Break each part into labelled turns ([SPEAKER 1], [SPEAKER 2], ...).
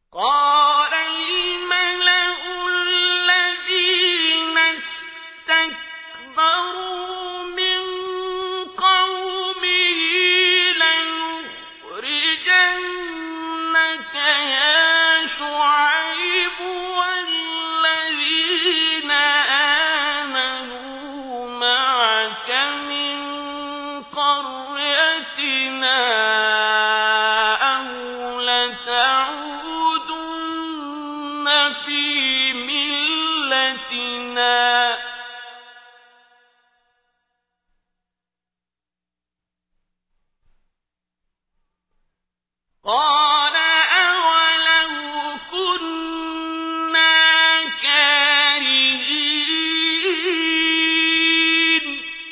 [SPEAKER 1] قال الملأ الذين استكبروا من قومه لنخرجنك يا شعيب والذين آمنوا معك من قريتنا أو لتعودن في ملتنا قال أولو كنا كارهين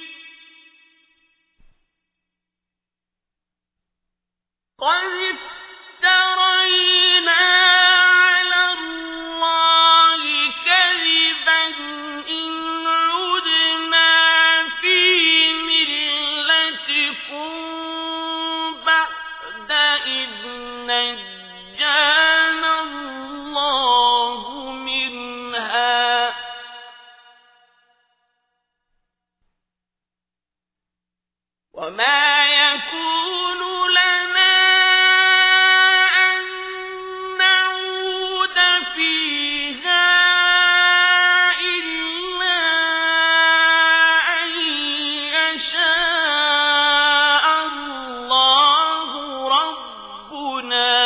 [SPEAKER 1] قد افترينا على الله كذبا إن عدنا في ملتكم بعد إذ نجانا الله منها وما يكون لنا أن نعود فيها إلا أن يشاء الله ربنا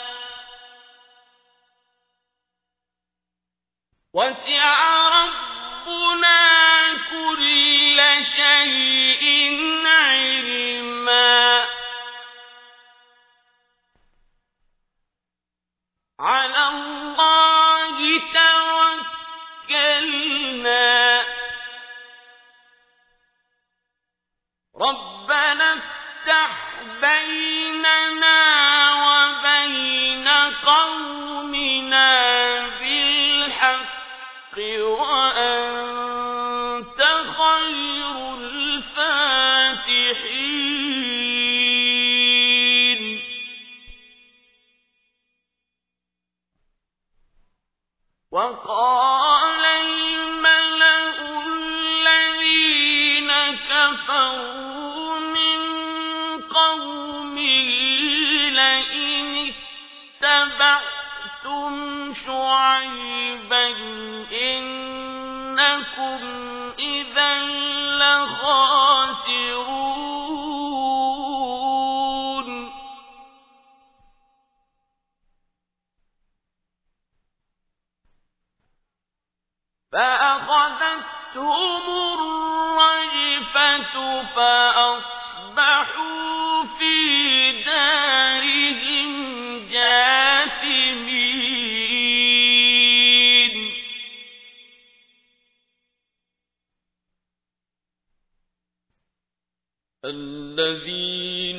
[SPEAKER 1] وسع ربنا كل شيء علما على الله توكلنا ربنا افتح بيننا وبين قومنا بالحق وأنت خير الفاتحين وقال الملأ الذين كفروا من قومه لئن اتبعتم شعيبا إنكم إذا لخاسرون فأخذتهم الرجفة فأصبحوا في دارهم جاثمين الذين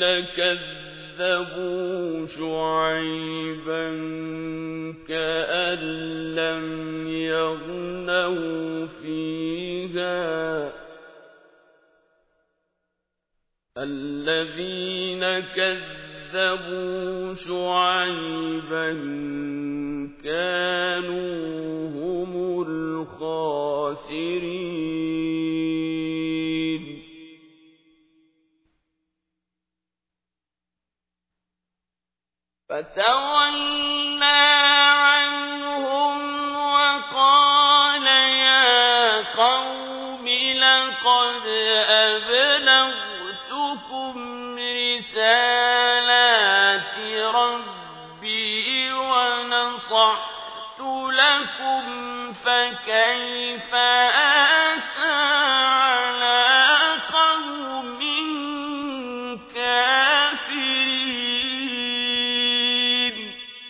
[SPEAKER 1] كذبوا شعيبا كأن لم يغنوا فيها الذين كذبوا شعيبا كانوا هم الخاسرين فتولى عنهم وقال يا قوم لقد أبلغتكم رسالات ربي ونصحت لكم فكيف آسى على قوم كافرين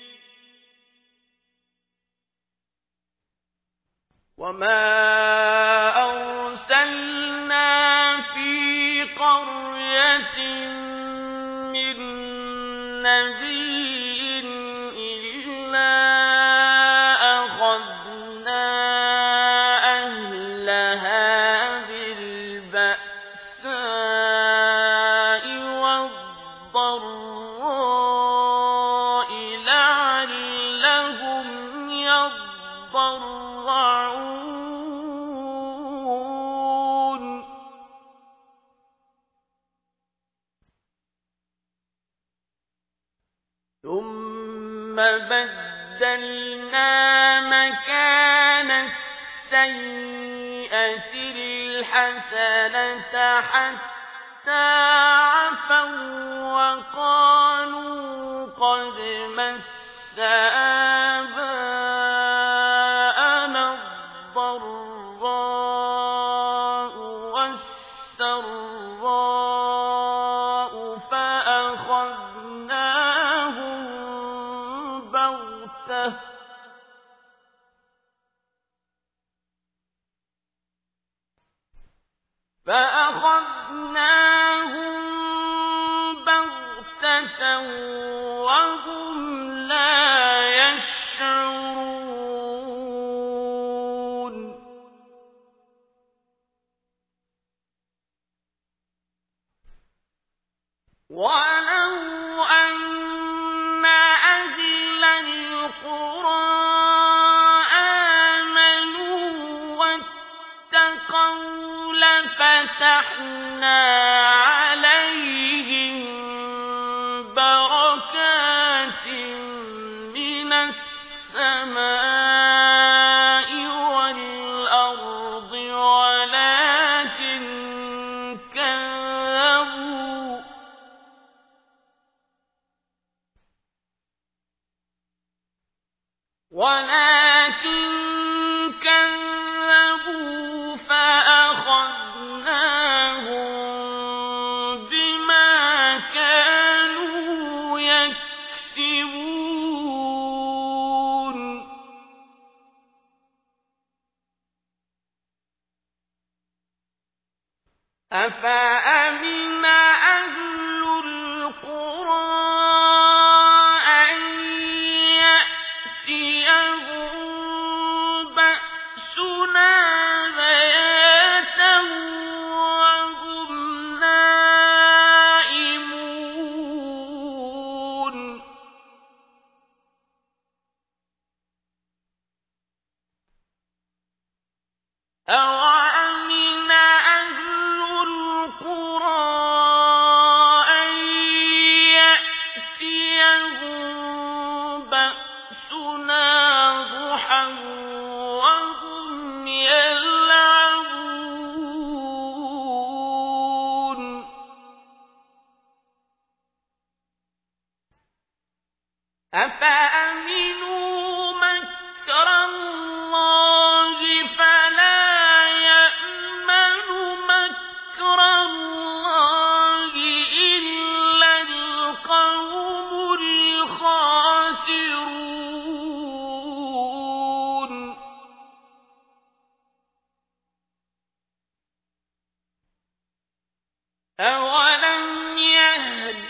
[SPEAKER 1] وما أرسلنا في قرية من نبي إلا أخذنا أهلها بالبأساء والضراء لعلهم يتضرعون ثم بدلنا مكان السيئة الحسنة حتى عفوا وقالوا قد مس آباءنا الضراء والسراء فأخذناهم بغتة وهم لا يشعرون ولو أن أهل القرى آمنوا واتقوا لفتحنا عليهم بركات من السماء والأرض ولكن كذبوا فأخذناهم بما كانوا يكسبون أفأمن أهل القرى أن يأتيهم بأسنا بياتا وهم نائمون أوأمن أهل القرى أن يأتيهم بأسنا ضحى وهم يلعبون أفأمنوا مكر الله فلا يأمن مكر الله إلا القوم الخاسرون أولم يهد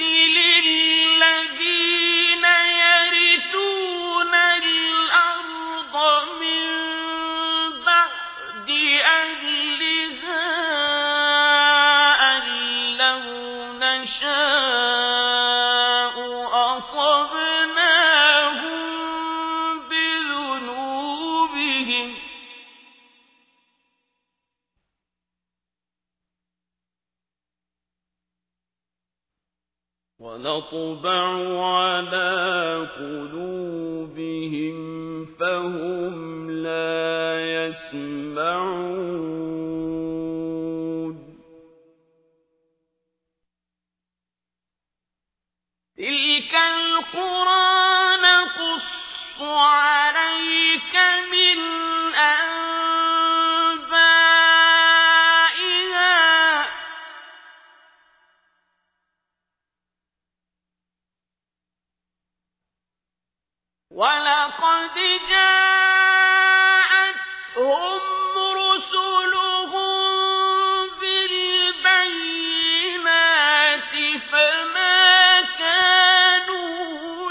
[SPEAKER 1] للذين يرثون الأرض من بعد أهلها أن لو نشاء أصبناهم بذنوبهم ونطبع على قلوبهم فهم لا يسمعون تلك القرى نقص عليك من أنبائها ولقد جاءتهم رسلهم بالبينات فما كانوا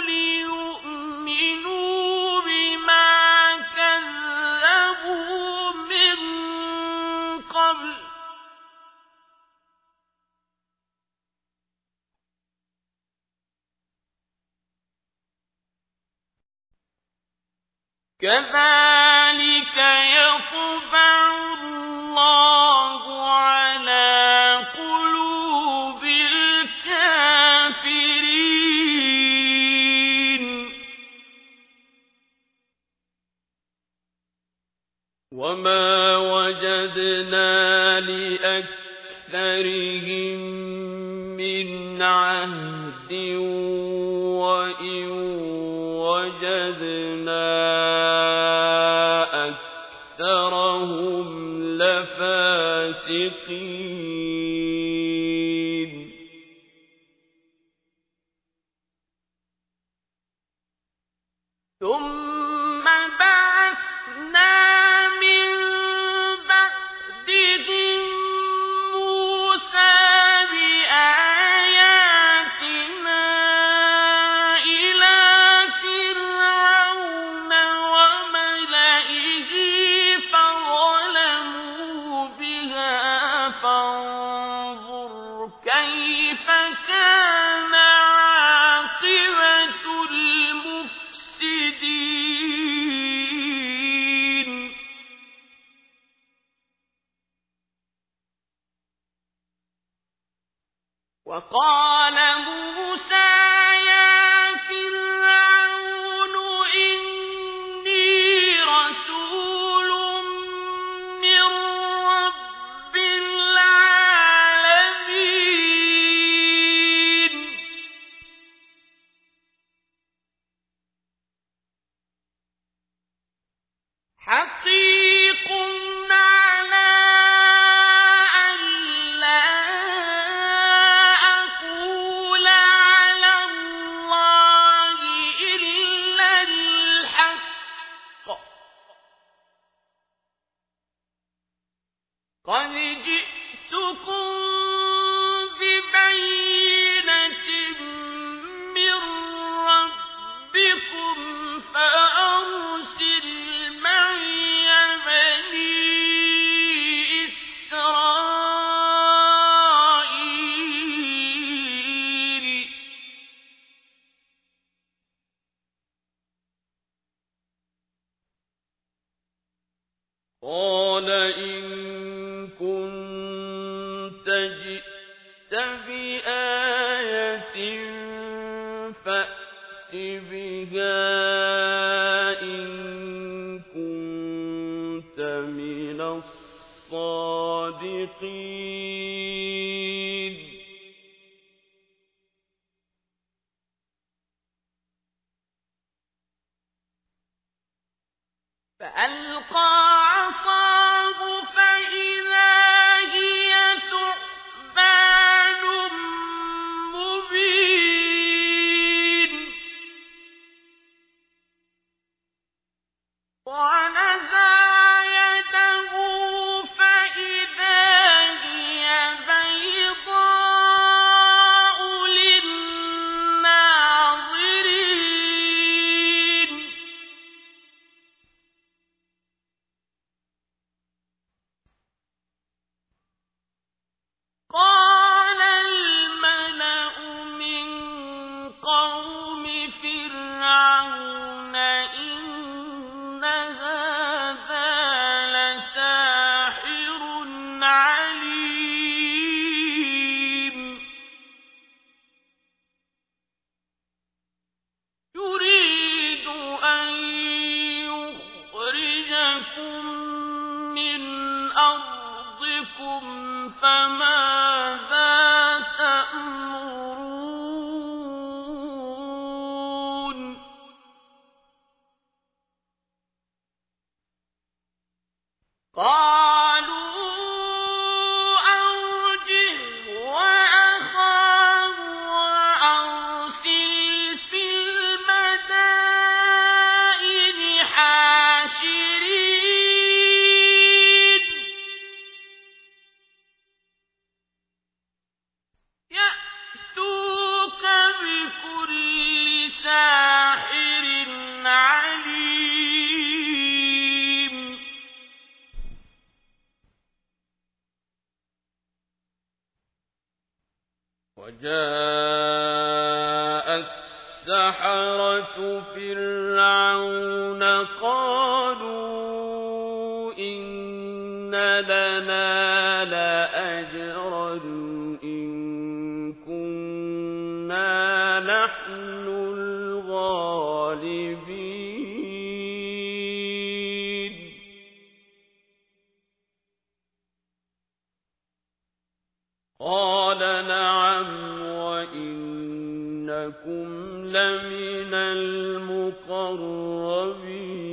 [SPEAKER 1] ليؤمنوا بما كذبوا من قبل كذلك يطبع الله على قلوب الكافرين وما وجدنا لأكثرهم من عهد وإن وجدنا أكثرهم لفاسقين ثم بعثنا من بعدهم موسى بآياتنا إلى فرعون وملئه فظلموا بها فانظر كيف كان عاقبة المفسدين وقال موسى يا فرعون إني رسول من رب العالمين حقيق على أن لا أقول على الله إلا الحق قد جئتكم ببينة من ربكم فأرسل معي بني إسرائيل قال إن كنت جئت بآية فأت بها إن كنت من الصادقين فألقى عصاه فإذا هي ثعبان مبين ونزع يده فإذا هي بيضاء للناظرين قال الملأ من قوم فرعون إن هذا لساحر عليم يريد أن يخرجكم من أرضكم فماذا تأمرون قالوا أرجه وأخاه وأرسل في المدائن حاشرين يأتوك بكل ساحر عليم وجاء السحرة فرعون قالوا لنا لأجرا إن كنا نحن الغالبين قال نعم وإنكم لمن المقربين